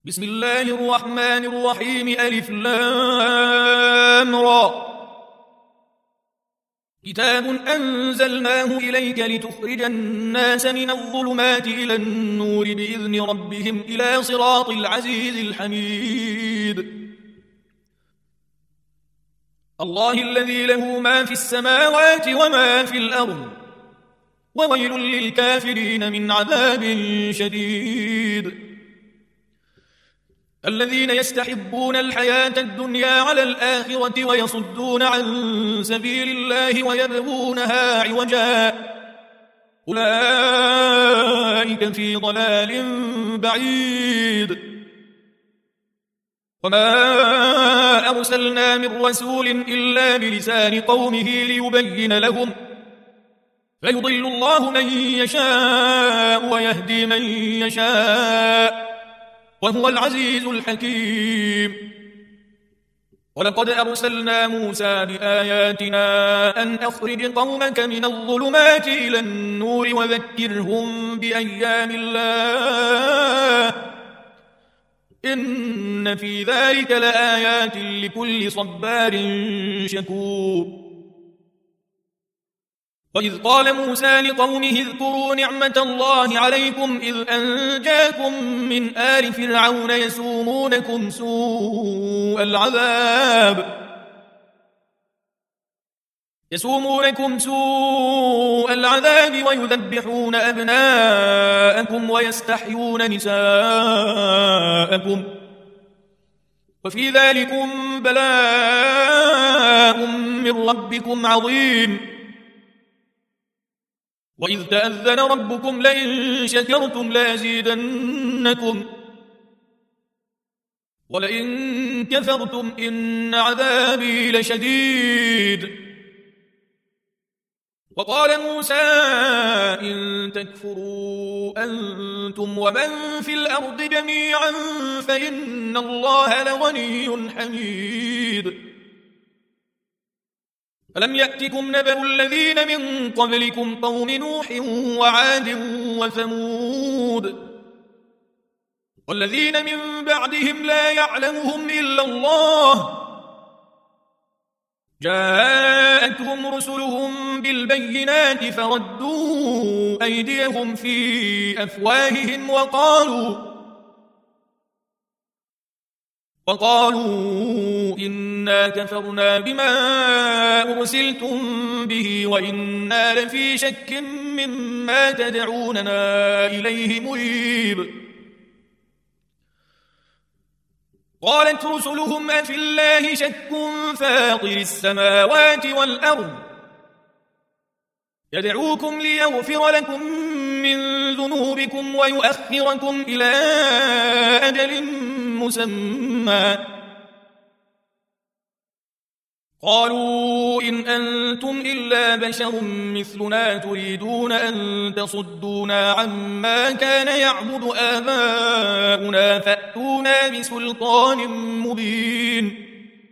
بسم الله الرحمن الرحيم ألف لام را كتاب أنزلناه إليك لتخرج الناس من الظلمات إلى النور بإذن ربهم إلى صراط العزيز الحميد الله الذي له ما في السماوات وما في الأرض وويل للكافرين من عذاب شديد الذين يستحبون الحياة الدنيا على الآخرة ويصدون عن سبيل الله ويبغونها عوجا أولئك في ضلال بعيد وما أرسلنا من رسول إلا بلسان قومه ليبين لهم فيضل الله من يشاء ويهدي من يشاء وهو العزيز الحكيم ولقد أرسلنا موسى بآياتنا أن أخرج قومك من الظلمات إلى النور وذكرهم بأيام الله إن في ذلك لآيات لكل صبار شكور وإذ قال موسى لقومه اذكروا نعمة الله عليكم إذ أنجاكم من آل فرعون يسومونكم سوء العذاب ويذبحون أبناءكم ويستحيون نساءكم وفي ذلكم بلاء من ربكم عظيم وإذ تأذن ربكم لئن شكرتم لأزيدنكم ولئن كفرتم إن عذابي لشديد وقال موسى إن تكفروا أنتم ومن في الأرض جميعا فإن الله لغني حميد ألم يأتكم نبأ الذين من قبلكم قوم نوح وعاد وثمود والذين من بعدهم لا يعلمهم إلا الله جاءتهم رسلهم بالبينات فردوا أيديهم في أفواههم وقالوا إنا كفرنا بما أرسلتم به وإنا لفي شك مما تدعوننا إليه مريب قالت رسلهم أفي الله شك فاطر السماوات والأرض يدعوكم ليغفر لكم من ذنوبكم ويؤخركم إلى أجل مسمى قالوا إن أنتم إلا بشر مثلنا تريدون أن تصدونا عما كان يعبد آباؤنا فأتونا بسلطان مبين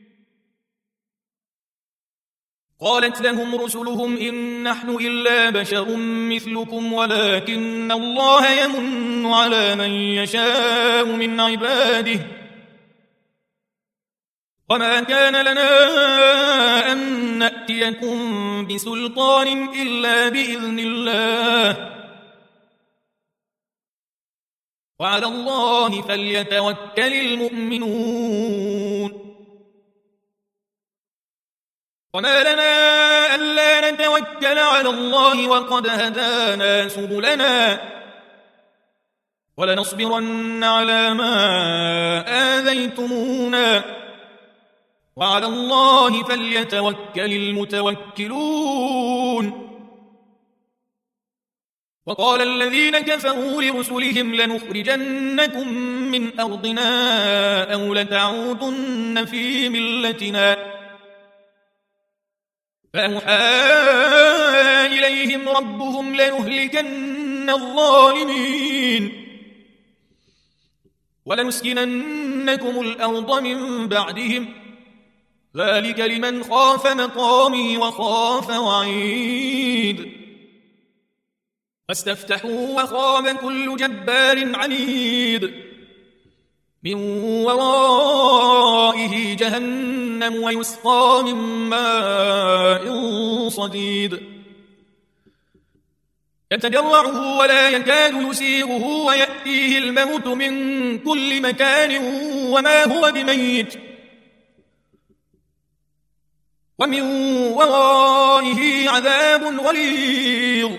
قالت لهم رسلهم إن نحن إلا بشر مثلكم ولكن الله يمن على من يشاء من عباده وما كان لنا أن نأتيكم بسلطان إلا بإذن الله وعلى الله فليتوكل المؤمنون وما لنا ألا نتوكل على الله وقد هدانا سبلنا ولنصبرن على ما آذيتمونا وعلى الله فليتوكل المتوكلون وقال الذين كفروا لرسلهم لنخرجنكم من أرضنا أو لتعودن في ملتنا فأوحى إليهم ربهم ليهلكن الظالمين ولنسكننكم الأرض من بعدهم ذلك لمن خاف مقامي وخاف وعيد فاستفتحوا وخاب كل جبار عنيد من ورائه جهنم ويسقى من ماء صديد يتجرعه ولا يكاد يسيغه ويأتيه الموت من كل مكان وما هو بميت ومن ورائه عذاب غليظ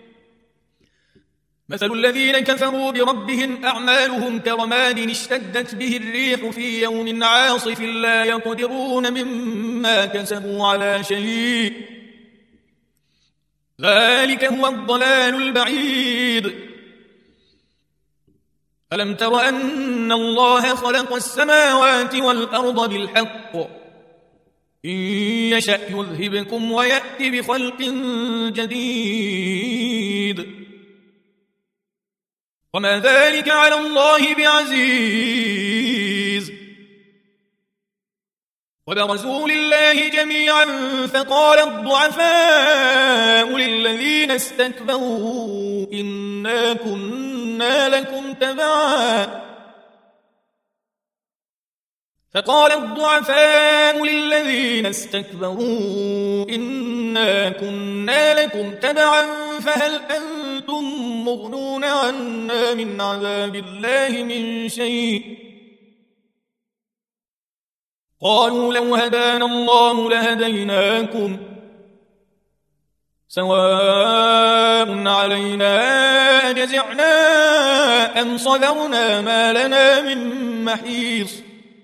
مثل الذين كفروا بربهم أعمالهم كرماد اشتدت به الريح في يوم عاصف لا يقدرون مما كسبوا على شيء ذلك هو الضلال البعيد ألم تر أن الله خلق السماوات والأرض بالحق إن يشأ يذهبكم ويأتي بخلق جديد وما ذلك على الله بعزيز وبرزوا لله جميعا فقال الضعفاء للذين استكبروا إنا كنا لكم تبعا فهل أنتم مغنون عنا من عذاب الله من شيء قالوا لو هدانا الله لهديناكم سواء علينا أجزعنا أم صبرنا ما لنا من محيص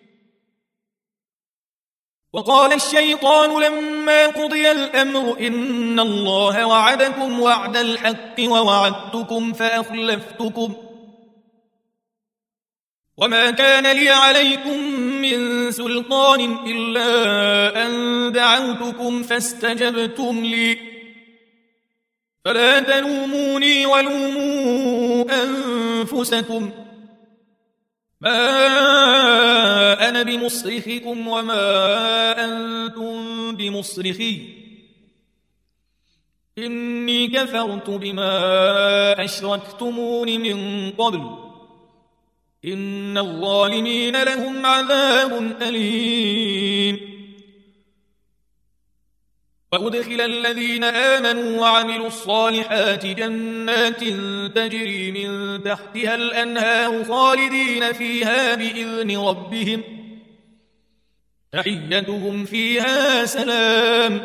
وقال الشيطان لما قضي الأمر إن الله وعدكم وعد الحق ووعدتكم فأخلفتكم وما كان لي عليكم من سلطان إلا أن دعوتكم فاستجبتم لي فلا تلوموني ولوموا أنفسكم ما أنا بمصرخكم وما أنتم بمصرخي إني كفرت بما أشركتمون من قبل إن الظالمين لهم عذاب أليم وأدخل الذين آمنوا وعملوا الصالحات جنات تجري من تحتها الأنهار خالدين فيها بإذن ربهم تحيتهم فيها سلام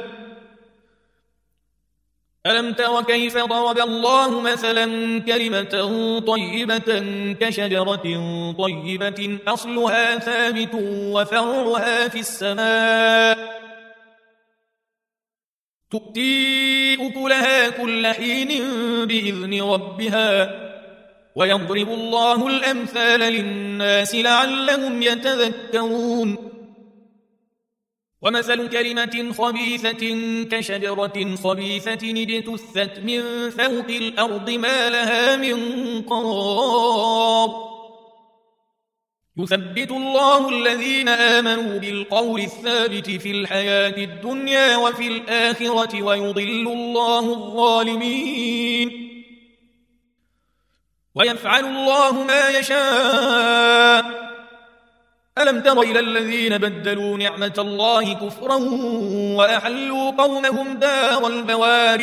ألم تر كيف ضرب الله مثلا كلمة طيبة كشجرة طيبة أصلها ثابت وفرعها في السماء تؤتي أكلها كل حين بإذن ربها ويضرب الله الأمثال للناس لعلهم يتذكرون ومثل كلمة خبيثة كشجرة خبيثة اجتثت من فوق الأرض ما لها من قرار يثبت الله الذين آمنوا بالقول الثابت في الحياة الدنيا وفي الآخرة ويضل الله الظالمين ويفعل الله ما يشاء ألم تر إلى الذين بدلوا نعمة الله كفرا وأحلوا قومهم دار البوار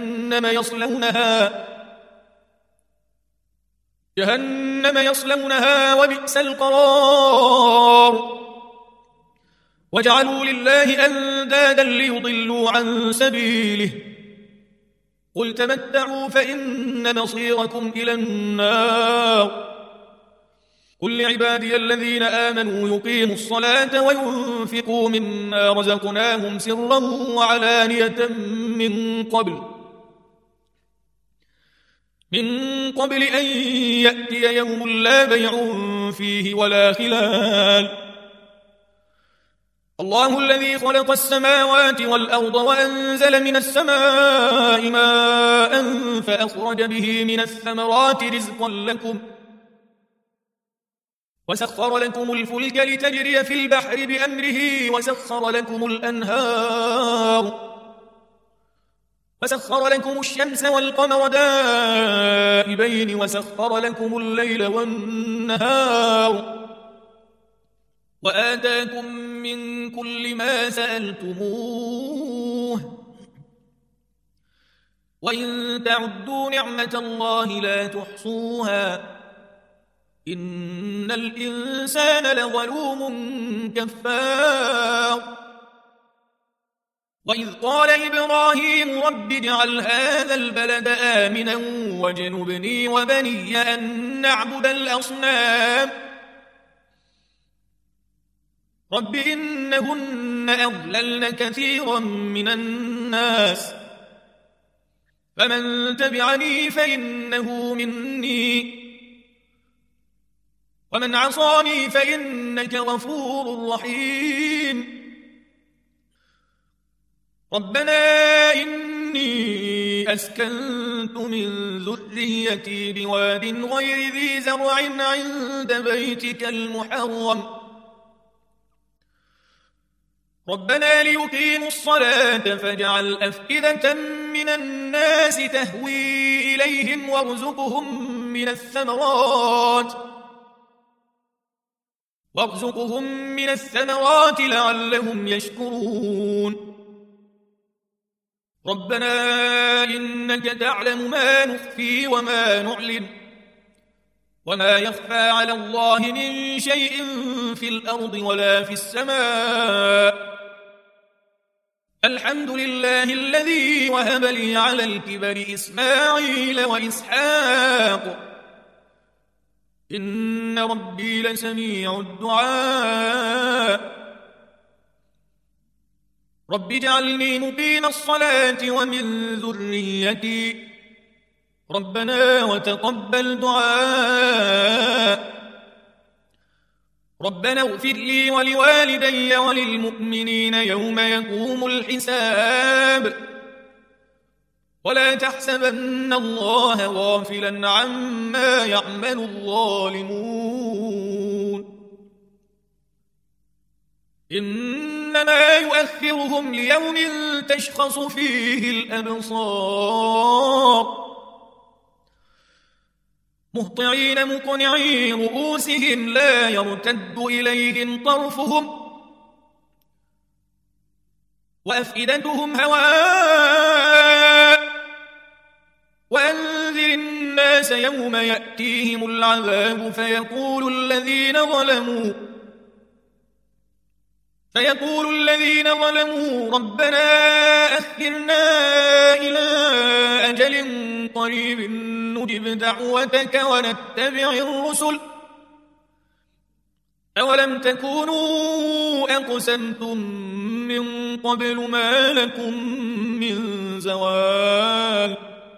جهنم يصلونها وبئس القرار وجعلوا لله أندادا ليضلوا عن سبيله قل تمتعوا فإن مصيركم إلى النار قل لعبادي الذين آمنوا يقيموا الصلاة وينفقوا مما رزقناهم سرا وعلانية من قبل أن يأتي يوم لا بيع فيه ولا خلال الله الذي خلق السماوات والأرض وأنزل من السماء ماء فأخرج به من الثمرات رزقا لكم وسخر لكم الفلك لتجري في البحر بأمره وسخر لكم الأنهار وسخر لكم الشمس والقمر دائبين وسخر لكم الليل والنهار وآتاكم من كل ما سألتموه وإن تعدوا نعمة الله لا تحصوها إن الإنسان لظلوم كفار وإذ قال إبراهيم رب اجعل هذا البلد آمنا واجنبني وبني أن نعبد الأصنام رب إنهن أضللن كثيرا من الناس فمن تبعني فإنه مني ومن عصاني فإنك غفور رحيم ربنا إني أسكنت من ذريتي بواد غير ذي زرع عند بيتك المحرم ربنا ليقيموا الصلاة فاجعل أفئدة من الناس تهوي إليهم وارزقهم من الثمرات لعلهم يشكرون ربنا إنك تعلم ما نخفي وما نعلن وما يخفى على الله من شيء في الأرض ولا في السماء الحمد لله الذي وهب لي على الكبر إسماعيل وإسحاق إن ربي لسميع الدعاء رب اجعلني مقيم الصلاة ومن ذريتي ربنا وتقبل دعاء ربنا اغفر لي ولوالدي وللمؤمنين يوم يقوم الحساب ولا تحسبن الله غافلا عما يعمل الظالمون إنما يؤخرهم ليوم تشخص فيه الأبصار مهطعين مقنعي رؤوسهم لا يرتد إليهم طرفهم وأفئدتهم هواء وأنذر الناس يوم يأتيهم العذاب فيقول الذين ظلموا ربنا أخرنا إلى أجل قريب نجب دعوتك ونتبع الرسل أولم تكونوا أقسمتم من قبل ما لكم من زوال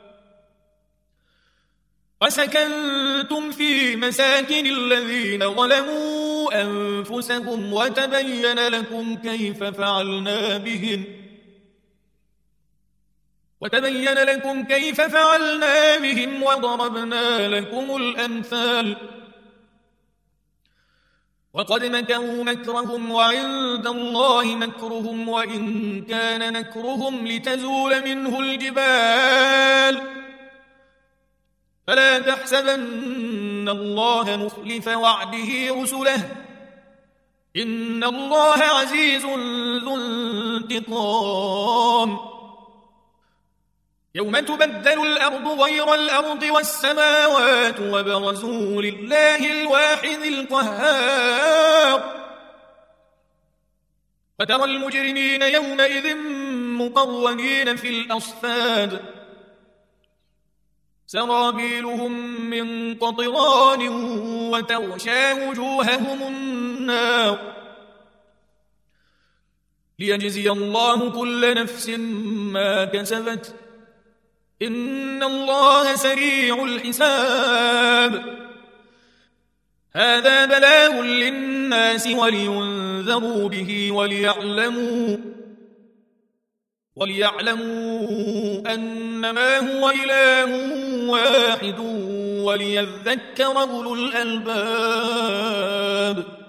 وسكنتم في مساكن الذين ظلموا أنفسهم وتبين لكم كيف فعلنا بهم وضربنا لكم الأمثال وقد مكروا مكرهم وعند الله مكرهم وإن كان مكرهم لتزول منه الجبال فلا تحسبن الله مخلف وعده رسله إن الله عزيز ذو انتقام يوم تبدل الأرض غير الأرض والسماوات وبرزوا لله الواحد القهار وترى المجرمين يومئذ مقرنين في الأصفاد سرابيلهم من قطران وتغشى وجوههم النار ليجزي الله كل نفس ما كسبت إن الله سريع الحساب هذا بلاغ للناس ولينذروا به وليعلموا أنما هو إله واحد وليذكر أولو الألباب